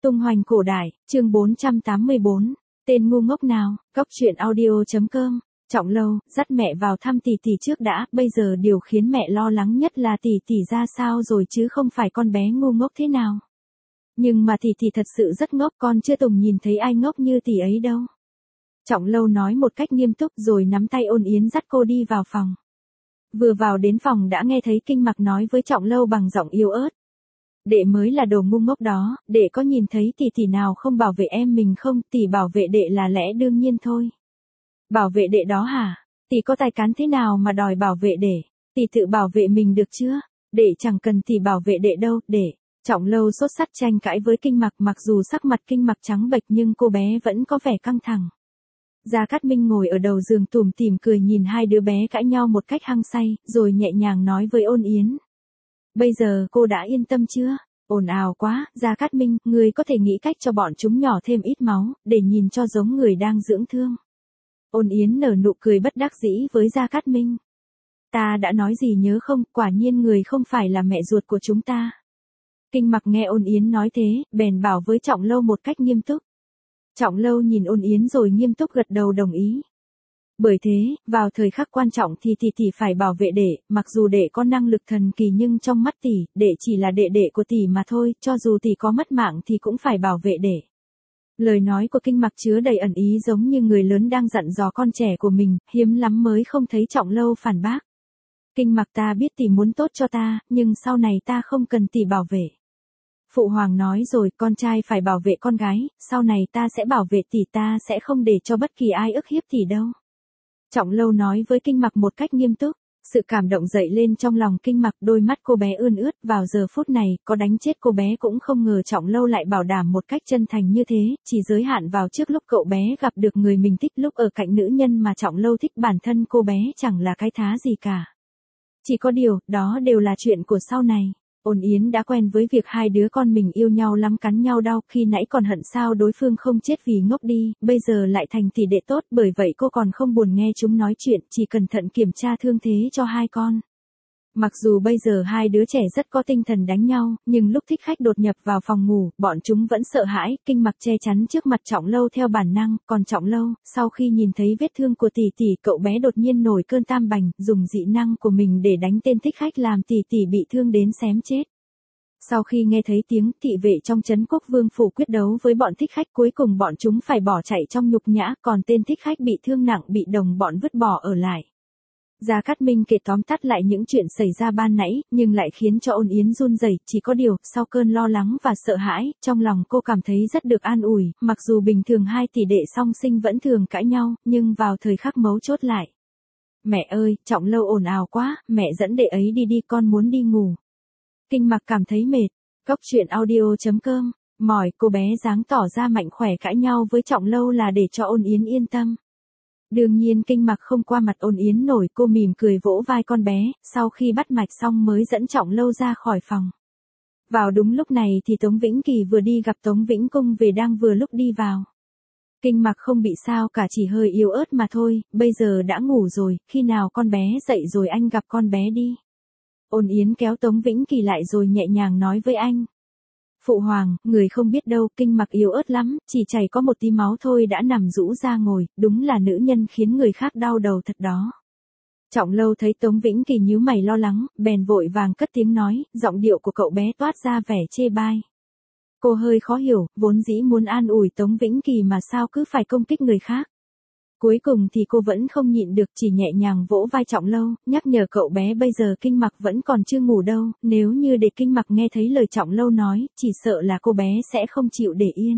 Tung hoành cổ đại, chương 484, tên ngu ngốc nào, Cóc truyện audio.com, Trọng Lâu, dắt mẹ vào thăm tỷ tỷ trước đã, bây giờ điều khiến mẹ lo lắng nhất là tỷ tỷ ra sao rồi chứ không phải con bé ngu ngốc thế nào. Nhưng mà tỷ tỷ thật sự rất ngốc, con chưa từng nhìn thấy ai ngốc như tỷ ấy đâu. Trọng Lâu nói một cách nghiêm túc rồi nắm tay Ôn Yến dắt cô đi vào phòng. Vừa vào đến phòng đã nghe thấy Kinh Mặc nói với Trọng Lâu bằng giọng yếu ớt. Đệ mới là đồ ngu ngốc đó, đệ có nhìn thấy tỷ nào không bảo vệ em mình không, tỷ bảo vệ đệ là lẽ đương nhiên thôi. Bảo vệ đệ đó hả? Tỷ có tài cán thế nào mà đòi bảo vệ đệ? Tỷ tự bảo vệ mình được chưa? Đệ chẳng cần tỷ bảo vệ đệ đâu, đệ. Trọng Lâu sốt sắt tranh cãi với Kinh Mặc, mặc dù sắc mặt Kinh Mặc trắng bệch nhưng cô bé vẫn có vẻ căng thẳng. Gia Cát Minh ngồi ở đầu giường tủm tỉm cười nhìn hai đứa bé cãi nhau một cách hăng say, rồi nhẹ nhàng nói với Ôn Yến. Bây giờ cô đã yên tâm chưa? Ồn ào quá, Gia Cát Minh, người có thể nghĩ cách cho bọn chúng nhỏ thêm ít máu, để nhìn cho giống người đang dưỡng thương. Ôn Yến nở nụ cười bất đắc dĩ với Gia Cát Minh. Ta đã nói gì nhớ không, quả nhiên người không phải là mẹ ruột của chúng ta. Kinh Mặc nghe Ôn Yến nói thế, bèn bảo với Trọng Lâu một cách nghiêm túc. Trọng Lâu nhìn Ôn Yến rồi nghiêm túc gật đầu đồng ý. Bởi thế, vào thời khắc quan trọng thì tỷ phải bảo vệ đệ, mặc dù đệ có năng lực thần kỳ nhưng trong mắt đệ chỉ là đệ của tỷ mà thôi, cho dù tỷ có mất mạng thì cũng phải bảo vệ đệ. Lời nói của Kinh Mặc chứa đầy ẩn ý giống như người lớn đang dặn dò con trẻ của mình, hiếm lắm mới không thấy Trọng Lâu phản bác. Kinh Mặc, ta biết tỷ muốn tốt cho ta, nhưng sau này ta không cần tỷ bảo vệ. Phụ hoàng nói rồi, con trai phải bảo vệ con gái, sau này ta sẽ bảo vệ tỷ, ta sẽ không để cho bất kỳ ai ức hiếp tỷ đâu. Trọng Lâu nói với Kinh Mặc một cách nghiêm túc, sự cảm động dậy lên trong lòng Kinh Mặc, đôi mắt cô bé ươn ướt, vào giờ phút này, có đánh chết cô bé cũng không ngờ Trọng Lâu lại bảo đảm một cách chân thành như thế, chỉ giới hạn vào trước lúc cậu bé gặp được người mình thích, lúc ở cạnh nữ nhân mà Trọng Lâu thích, bản thân cô bé chẳng là cái thá gì cả. Chỉ có điều, đó đều là chuyện của sau này. Ôn Yến đã quen với việc hai đứa con mình yêu nhau lắm cắn nhau đau, khi nãy còn hận sao đối phương không chết vì ngốc đi, bây giờ lại thành tỷ đệ tốt, bởi vậy cô còn không buồn nghe chúng nói chuyện, chỉ cẩn thận kiểm tra thương thế cho hai con. Mặc dù bây giờ hai đứa trẻ rất có tinh thần đánh nhau, nhưng lúc thích khách đột nhập vào phòng ngủ, bọn chúng vẫn sợ hãi, Kinh Mặc che chắn trước mặt Trọng Lâu theo bản năng, còn Trọng Lâu, sau khi nhìn thấy vết thương của tỷ, cậu bé đột nhiên nổi cơn tam bành, dùng dị năng của mình để đánh tên thích khách làm tỷ bị thương đến xém chết. Sau khi nghe thấy tiếng, thị vệ trong trấn Quốc Vương phủ quyết đấu với bọn thích khách, cuối cùng bọn chúng phải bỏ chạy trong nhục nhã, còn tên thích khách bị thương nặng bị đồng bọn vứt bỏ ở lại. Gia Cát Minh kể tóm tắt lại những chuyện xảy ra ban nãy, nhưng lại khiến cho Ôn Yến run rẩy, chỉ có điều, sau cơn lo lắng và sợ hãi, trong lòng cô cảm thấy rất được an ủi, mặc dù bình thường hai tỷ đệ song sinh vẫn thường cãi nhau, nhưng vào thời khắc mấu chốt lại. Mẹ ơi, Trọng Lâu ồn ào quá, mẹ dẫn đệ ấy đi, con muốn đi ngủ. Kinh Mặc cảm thấy mệt. Cóc truyện audio.com, mỏi, cô bé dáng tỏ ra mạnh khỏe cãi nhau với Trọng Lâu là để cho Ôn Yến yên tâm. Đương nhiên Kinh Mặc không qua mặt Ôn Yến nổi, cô mỉm cười vỗ vai con bé, sau khi bắt mạch xong mới dẫn Trọng Lâu ra khỏi phòng. Vào đúng lúc này thì Tống Vĩnh Kỳ vừa đi gặp Tống Vĩnh Cung về đang vừa lúc đi vào. Kinh Mặc không bị sao cả, chỉ hơi yếu ớt mà thôi, bây giờ đã ngủ rồi, khi nào con bé dậy rồi anh gặp con bé đi. Ôn Yến kéo Tống Vĩnh Kỳ lại rồi nhẹ nhàng nói với anh. Phụ hoàng, người không biết đâu, Kinh Mặc yếu ớt lắm, chỉ chảy có một tí máu thôi đã nằm rũ ra ngồi, đúng là nữ nhân khiến người khác đau đầu thật đó. Trọng Lâu thấy Tống Vĩnh Kỳ nhíu mày lo lắng, bèn vội vàng cất tiếng nói, giọng điệu của cậu bé toát ra vẻ chê bai. Cô hơi khó hiểu, vốn dĩ muốn an ủi Tống Vĩnh Kỳ mà sao cứ phải công kích người khác. Cuối cùng thì cô vẫn không nhịn được, chỉ nhẹ nhàng vỗ vai Trọng Lâu, nhắc nhở cậu bé bây giờ Kinh Mặc vẫn còn chưa ngủ đâu, nếu như để Kinh Mặc nghe thấy lời Trọng Lâu nói, chỉ sợ là cô bé sẽ không chịu để yên.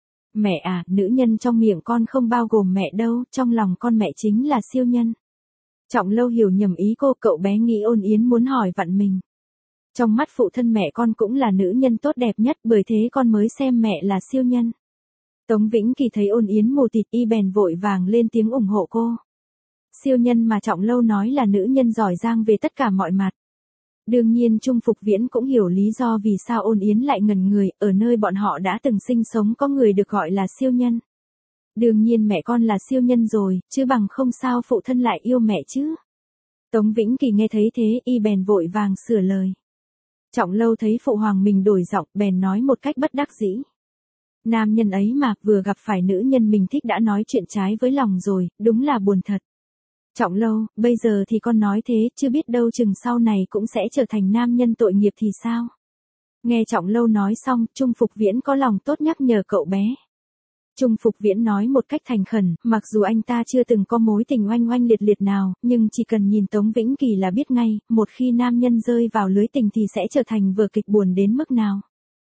Mẹ à, nữ nhân trong miệng con không bao gồm mẹ đâu, trong lòng con mẹ chính là siêu nhân. Trọng Lâu hiểu nhầm ý cô, cậu bé nghĩ Ôn Yến muốn hỏi vặn mình. Trong mắt phụ thân mẹ con cũng là nữ nhân tốt đẹp nhất, bởi thế con mới xem mẹ là siêu nhân. Tống Vĩnh Kỳ thấy Ôn Yến mù tịt, y bèn vội vàng lên tiếng ủng hộ cô. Siêu nhân mà Trọng Lâu nói là nữ nhân giỏi giang về tất cả mọi mặt. Đương nhiên Trung Phục Viễn cũng hiểu lý do vì sao Ôn Yến lại ngẩn người, ở nơi bọn họ đã từng sinh sống có người được gọi là siêu nhân. Đương nhiên mẹ con là siêu nhân rồi, chứ bằng không sao phụ thân lại yêu mẹ chứ. Tống Vĩnh Kỳ nghe thấy thế, y bèn vội vàng sửa lời. Trọng Lâu thấy phụ hoàng mình đổi giọng, bèn nói một cách bất đắc dĩ. Nam nhân ấy mà, vừa gặp phải nữ nhân mình thích đã nói chuyện trái với lòng rồi, đúng là buồn thật. Trọng Lâu, bây giờ thì con nói thế, chưa biết đâu chừng sau này cũng sẽ trở thành nam nhân tội nghiệp thì sao? Nghe Trọng Lâu nói xong, Trung Phục Viễn có lòng tốt nhắc nhở cậu bé. Trung Phục Viễn nói một cách thành khẩn, mặc dù anh ta chưa từng có mối tình oanh oanh liệt liệt nào, nhưng chỉ cần nhìn Tống Vĩnh Kỳ là biết ngay, một khi nam nhân rơi vào lưới tình thì sẽ trở thành vở kịch buồn đến mức nào.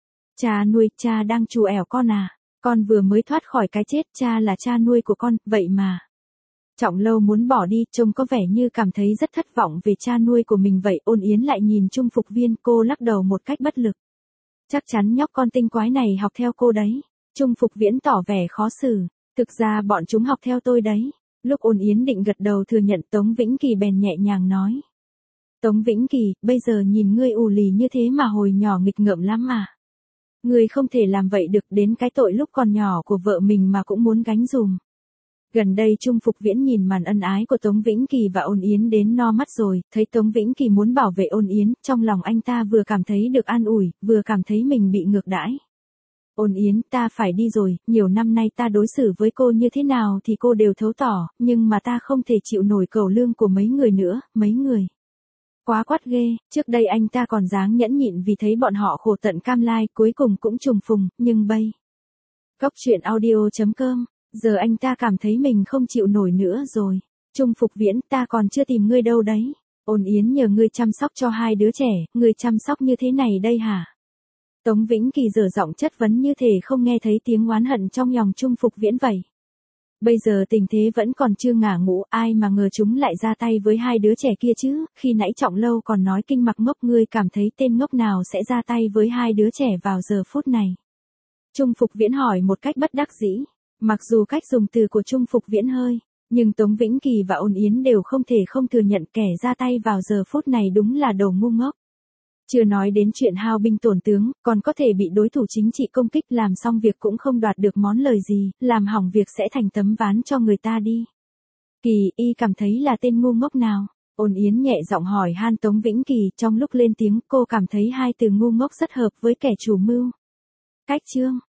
Cha nuôi, cha đang trù ẻo con à? Con vừa mới thoát khỏi cái chết, cha là cha nuôi của con, vậy mà. Trọng Lâu muốn bỏ đi, trông có vẻ như cảm thấy rất thất vọng về cha nuôi của mình vậy. Ôn Yến lại nhìn Trung Phục Viên, cô lắc đầu một cách bất lực. Chắc chắn nhóc con tinh quái này học theo cô đấy. Trung Phục Viễn tỏ vẻ khó xử. Thực ra bọn chúng học theo tôi đấy. Lúc Ôn Yến định gật đầu thừa nhận, Tống Vĩnh Kỳ bèn nhẹ nhàng nói. Tống Vĩnh Kỳ, bây giờ nhìn ngươi ù lì như thế mà hồi nhỏ nghịch ngợm lắm à. Ngươi không thể làm vậy được, đến cái tội lúc còn nhỏ của vợ mình mà cũng muốn gánh dùm. Gần đây Trung Phục Viễn nhìn màn ân ái của Tống Vĩnh Kỳ và Ôn Yến đến no mắt rồi, thấy Tống Vĩnh Kỳ muốn bảo vệ Ôn Yến, trong lòng anh ta vừa cảm thấy được an ủi, vừa cảm thấy mình bị ngược đãi. Ôn Yến, ta phải đi rồi, nhiều năm nay ta đối xử với cô như thế nào thì cô đều thấu tỏ, nhưng mà ta không thể chịu nổi cẩu lương của mấy người nữa, mấy người. Quá quát ghê, trước đây anh ta còn dáng nhẫn nhịn vì thấy bọn họ khổ tận cam lai, cuối cùng cũng trùng phùng, nhưng bây. Góc truyện audio.com, giờ anh ta cảm thấy mình không chịu nổi nữa rồi. Trung Phục Viễn, ta còn chưa tìm ngươi đâu đấy. Ôn Yến nhờ ngươi chăm sóc cho hai đứa trẻ, ngươi chăm sóc như thế này đây hả? Tống Vĩnh Kỳ dở giọng chất vấn như thể không nghe thấy tiếng oán hận trong lòng Trung Phục Viễn vậy. Bây giờ tình thế vẫn còn chưa ngả ngũ, ai mà ngờ chúng lại ra tay với hai đứa trẻ kia chứ, khi nãy Trọng Lâu còn nói kinh mặc ngốc, ngươi cảm thấy tên ngốc nào sẽ ra tay với hai đứa trẻ vào giờ phút này. Trung Phục Viễn hỏi một cách bất đắc dĩ, mặc dù cách dùng từ của Trung Phục Viễn hơi, nhưng Tống Vĩnh Kỳ và Ôn Yến đều không thể không thừa nhận kẻ ra tay vào giờ phút này đúng là đồ ngu ngốc. Chưa nói đến chuyện hao binh tổn tướng, còn có thể bị đối thủ chính trị công kích, làm xong việc cũng không đoạt được món lời gì, làm hỏng việc sẽ thành tấm ván cho người ta đi. Kỳ, y cảm thấy là tên ngu ngốc nào? Ôn Yến nhẹ giọng hỏi han Tống Vĩnh Kỳ, trong lúc lên tiếng cô cảm thấy hai từ ngu ngốc rất hợp với kẻ chủ mưu. Cách chương